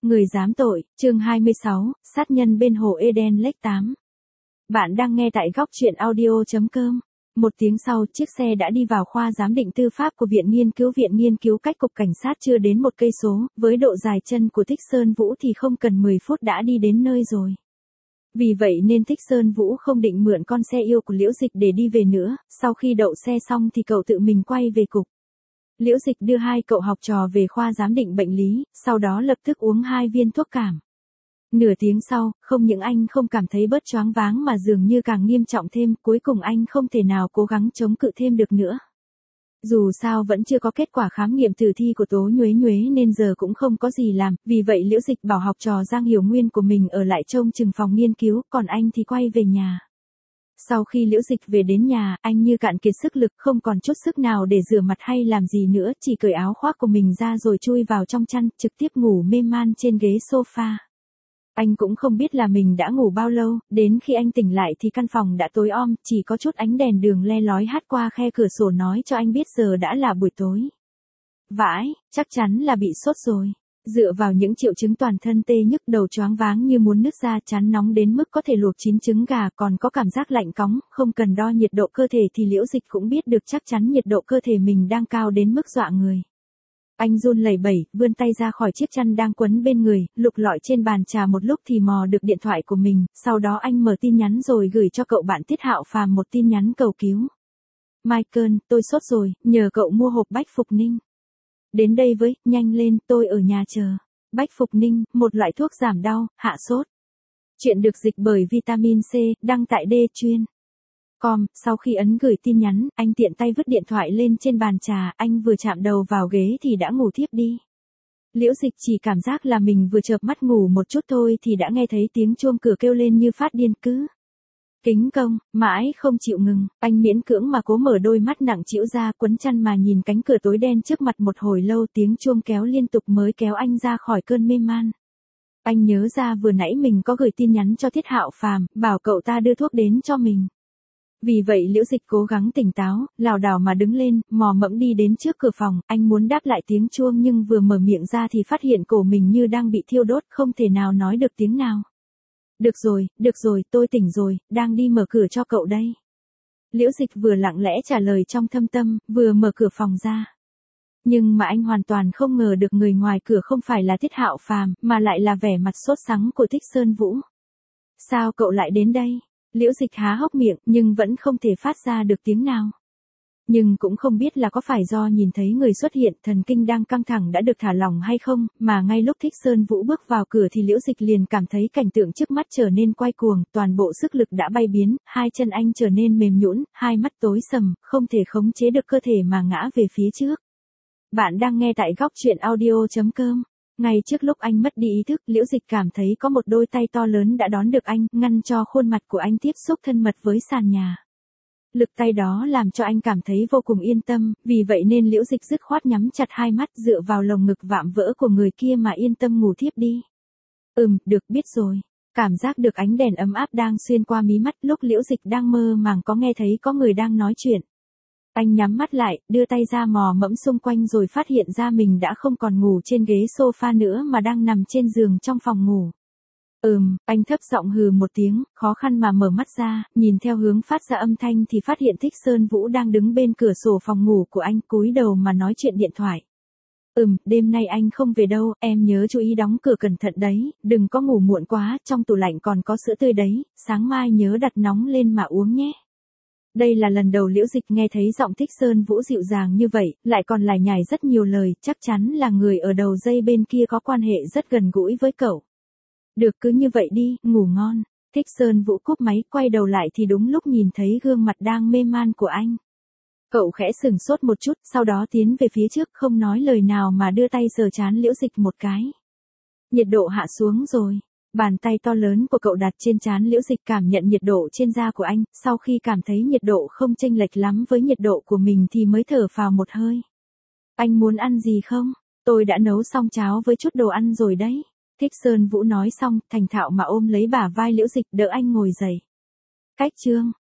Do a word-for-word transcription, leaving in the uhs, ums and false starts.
Người dám tội, chương hai mươi sáu, sát nhân bên hồ Eden Lake tám. Bạn đang nghe tại góc truyện audio chấm com. Một tiếng sau, chiếc xe đã đi vào khoa giám định tư pháp của Viện Nghiên cứu Viện Nghiên cứu cách cục cảnh sát chưa đến một cây số, với độ dài chân của Thích Sơn Vũ thì không cần mười phút đã đi đến nơi rồi. Vì vậy nên Thích Sơn Vũ không định mượn con xe yêu của Liễu Dịch để đi về nữa, sau khi đậu xe xong thì cậu tự mình quay về cục. Liễu Dịch đưa hai cậu học trò về khoa giám định bệnh lý, sau đó lập tức uống hai viên thuốc cảm. Nửa tiếng sau, không những anh không cảm thấy bớt choáng váng mà dường như càng nghiêm trọng thêm, cuối cùng anh không thể nào cố gắng chống cự thêm được nữa. Dù sao vẫn chưa có kết quả khám nghiệm tử thi của Tố Nhuế Nhuế nên giờ cũng không có gì làm, vì vậy Liễu Dịch bảo học trò Giang Hiểu Nguyên của mình ở lại trông chừng phòng nghiên cứu, còn anh thì quay về nhà. Sau khi Liễu Dịch về đến nhà, anh như cạn kiệt sức lực, không còn chút sức nào để rửa mặt hay làm gì nữa, chỉ cởi áo khoác của mình ra rồi chui vào trong chăn, trực tiếp ngủ mê man trên ghế sofa. Anh cũng không biết là mình đã ngủ bao lâu, đến khi anh tỉnh lại thì căn phòng đã tối om, chỉ có chút ánh đèn đường le lói hắt qua khe cửa sổ nói cho anh biết giờ đã là buổi tối. Vãi, chắc chắn là bị sốt rồi. Dựa vào những triệu chứng toàn thân tê nhức, đầu choáng váng như muốn nứt ra, trán nóng đến mức có thể luộc chín trứng gà, còn có cảm giác lạnh cóng, không cần đo nhiệt độ cơ thể thì Liễu Dịch cũng biết được chắc chắn nhiệt độ cơ thể mình đang cao đến mức dọa người. Anh run lẩy bẩy, vươn tay ra khỏi chiếc chăn đang quấn bên người, lục lọi trên bàn trà một lúc thì mò được điện thoại của mình, sau đó anh mở tin nhắn rồi gửi cho cậu bạn Tiết Hạo Phàm một tin nhắn cầu cứu. Michael, tôi sốt rồi, nhờ cậu mua hộp Bách Phục Ninh. Đến đây với, nhanh lên, tôi ở nhà chờ. Bách Phục Ninh, một loại thuốc giảm đau, hạ sốt. Chuyện được dịch bởi Vitamin C, đăng tại D chuyên. Com, sau khi ấn gửi tin nhắn, anh tiện tay vứt điện thoại lên trên bàn trà, anh vừa chạm đầu vào ghế thì đã ngủ thiếp đi. Liễu Dịch chỉ cảm giác là mình vừa chợp mắt ngủ một chút thôi thì đã nghe thấy tiếng chuông cửa kêu lên như phát điên cứ. Kính công, mãi không chịu ngừng, anh miễn cưỡng mà cố mở đôi mắt nặng trĩu ra, quấn chăn mà nhìn cánh cửa tối đen trước mặt một hồi lâu, tiếng chuông kéo liên tục mới kéo anh ra khỏi cơn mê man. Anh nhớ ra vừa nãy mình có gửi tin nhắn cho Tiết Hạo Phàm, bảo cậu ta đưa thuốc đến cho mình. Vì vậy Liễu Dịch cố gắng tỉnh táo, lảo đảo mà đứng lên, mò mẫm đi đến trước cửa phòng, anh muốn đáp lại tiếng chuông nhưng vừa mở miệng ra thì phát hiện cổ mình như đang bị thiêu đốt, không thể nào nói được tiếng nào. Được rồi, được rồi, tôi tỉnh rồi, đang đi mở cửa cho cậu đây. Liễu Dịch vừa lặng lẽ trả lời trong thâm tâm, vừa mở cửa phòng ra. Nhưng mà anh hoàn toàn không ngờ được người ngoài cửa không phải là Tiết Hạo Phàm, mà lại là vẻ mặt sốt sắng của Thích Sơn Vũ. Sao cậu lại đến đây? Liễu Dịch há hốc miệng, nhưng vẫn không thể phát ra được tiếng nào. Nhưng cũng không biết là có phải do nhìn thấy người xuất hiện, thần kinh đang căng thẳng đã được thả lỏng hay không, mà ngay lúc Thích Sơn Vũ bước vào cửa thì Liễu Dịch liền cảm thấy cảnh tượng trước mắt trở nên quay cuồng, toàn bộ sức lực đã bay biến, hai chân anh trở nên mềm nhũn, hai mắt tối sầm, không thể khống chế được cơ thể mà ngã về phía trước. Bạn đang nghe tại góc truyện audio chấm com. Ngay trước lúc anh mất đi ý thức, Liễu Dịch cảm thấy có một đôi tay to lớn đã đón được anh, ngăn cho khuôn mặt của anh tiếp xúc thân mật với sàn nhà. Lực tay đó làm cho anh cảm thấy vô cùng yên tâm, vì vậy nên Liễu Dịch dứt khoát nhắm chặt hai mắt dựa vào lồng ngực vạm vỡ của người kia mà yên tâm ngủ thiếp đi. Ừm, được biết rồi. Cảm giác được ánh đèn ấm áp đang xuyên qua mí mắt lúc Liễu Dịch đang mơ màng có nghe thấy có người đang nói chuyện. Anh nhắm mắt lại, đưa tay ra mò mẫm xung quanh rồi phát hiện ra mình đã không còn ngủ trên ghế sofa nữa mà đang nằm trên giường trong phòng ngủ. Ừm, anh thấp giọng hừ một tiếng, khó khăn mà mở mắt ra, nhìn theo hướng phát ra âm thanh thì phát hiện Thích Sơn Vũ đang đứng bên cửa sổ phòng ngủ của anh, cúi đầu mà nói chuyện điện thoại. Ừm, đêm nay anh không về đâu, em nhớ chú ý đóng cửa cẩn thận đấy, đừng có ngủ muộn quá, trong tủ lạnh còn có sữa tươi đấy, sáng mai nhớ đặt nóng lên mà uống nhé. Đây là lần đầu Liễu Dịch nghe thấy giọng Thích Sơn Vũ dịu dàng như vậy, lại còn lải nhải rất nhiều lời, chắc chắn là người ở đầu dây bên kia có quan hệ rất gần gũi với cậu. Được, cứ như vậy đi, ngủ ngon. Thích Sơn Vũ cúp máy, quay đầu lại thì đúng lúc nhìn thấy gương mặt đang mê man của anh. Cậu khẽ sừng sốt một chút, sau đó tiến về phía trước không nói lời nào mà đưa tay sờ trán Liễu Dịch một cái. Nhiệt độ hạ xuống rồi. Bàn tay to lớn của cậu đặt trên trán Liễu Dịch, cảm nhận nhiệt độ trên da của anh, sau khi cảm thấy nhiệt độ không chênh lệch lắm với nhiệt độ của mình thì mới thở phào một hơi. Anh muốn ăn gì không? Tôi đã nấu xong cháo với chút đồ ăn rồi đấy. Thích Sơn Vũ nói xong, thành thạo mà ôm lấy bả vai Liễu Dịch đỡ anh ngồi dậy. Cách chương,